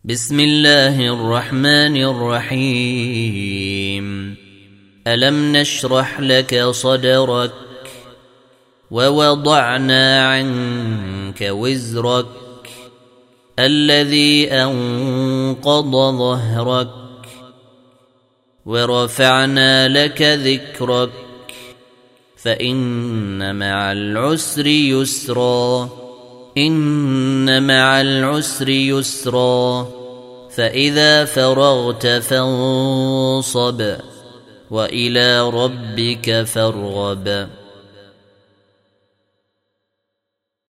بسم الله الرحمن الرحيم. ألم نشرح لك صدرك ووضعنا عنك وزرك الذي أنقض ظهرك ورفعنا لك ذكرك فإن مع العسر يسرا إن مع العسر يسرا فإذا فرغت فانصب وإلى ربك فارغب.